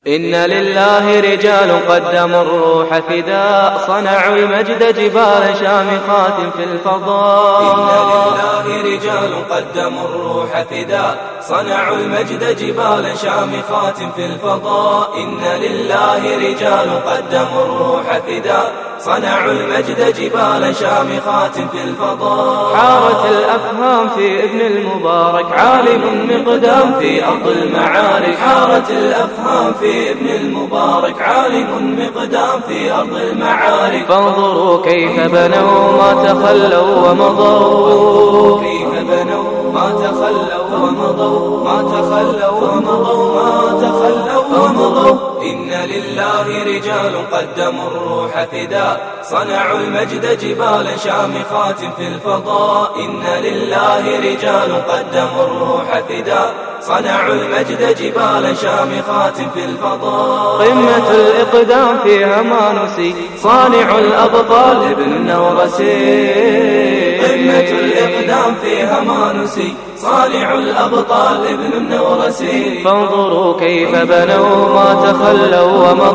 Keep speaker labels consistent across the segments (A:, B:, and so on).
A: إن لله رجال قدموا الروح فداء، صنعوا المجد جبال شامخات في الفضاء.
B: إن لله رجال قدموا الروح فداء، صنعوا المجد جبال شامخات في الفضاء. إن لله رجال قدموا الروح فداء، صنعوا المجد جبال شامخات في الفضاء.
A: حارت الأفهام في ابن المبارك عالم مقدام في أرض المعارك.
B: حارت الأفهام في ابن المبارك عالم مقدام في أرض المعارك.
A: فانظروا كيف بنوا ما تخلوا ومضوا،
B: كيف بنوا ما تخلوا ومضوا، ما تخلوا ومضوا، ما تخلوا ومضوا. إن لله رجال قدموا الروح فداء، صنعوا المجد جبال شامخات في الفضاء. إن لله رجال قدموا الروح فداء، صنعوا المجد جبال شامخات في الفضاء.
A: قمة الإقدام فيها ما نسي، صانع الأبطال ابن النورسي.
B: قمة الإقدام فيها ما نسي، صانع الأبطال ابن النورسي.
A: فانظروا كيف بنوا ما تخلوا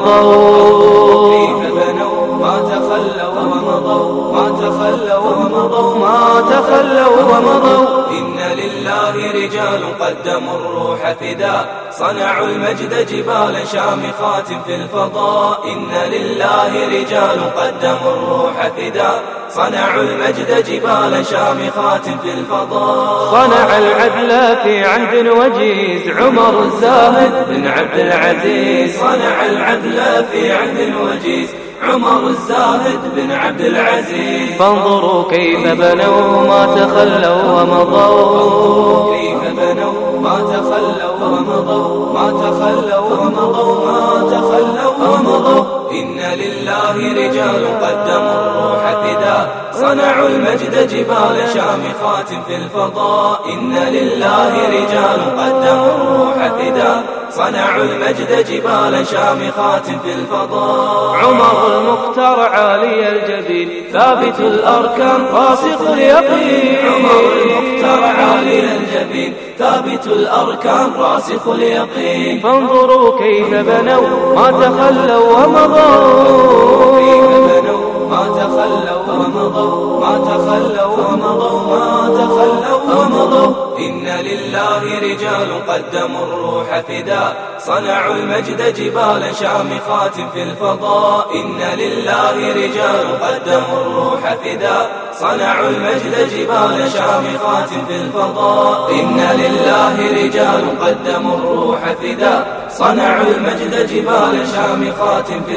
A: ومضوا،
B: كيف بنوا ما تخلوا ومضوا، ما تخلوا ومضوا، ما تخلوا ومضوا. إن لله رجال قدموا الروح فداء، صنعوا المجد جبال شامخات في الفضاء. إن لله رجال قدموا الروح فداء، صنعوا المجد جبال شامخات في الفضاء.
A: صنع العدل في عهد وجيز عمر الزاهد بن عبد العزيز.
B: صنع العدل في عهد وجيز عمر الزاهد بن عبد العزيز.
A: فانظروا كيف بنوا ما تخلوا ومضوا،
B: كيف بنوا ما تخلوا ومضوا، ما تخلوا ومضوا، ما تخلوا ومضوا. إن لله رجال قدموا الروح فداء، صنعوا المجد جبال شامخات في الفضاء. إن لله رجال قدموا الروح فداء، صنعوا المجد جبال شامخات في الفضاء.
A: عمر المختار عالي الجبين ثابت الأركان راسخ اليقين.
B: عمر المختار عالي الجبين ثابت الأركان راسخ اليقين.
A: فانظروا كيف بنوا ما تخلوا ومضوا،
B: كيف بنوا ما تخلوا ومضوا، ما تخلوا ومضوا، ما تخلوا ومضوا. إن لله رجال قدموا الروح فداء، صنعوا المجد جبال شامخات في الفضاء. إن لله رجال قدموا الروح فداء، صنعوا المجد جبال شامخات في الفضاء. إن لله رجال قدموا الروح فداء، صنعوا المجد جبال شامخات في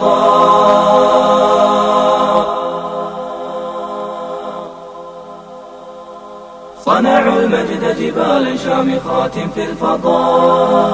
B: الفضاء. صنعوا المجد جبال شامخات في الفضاء.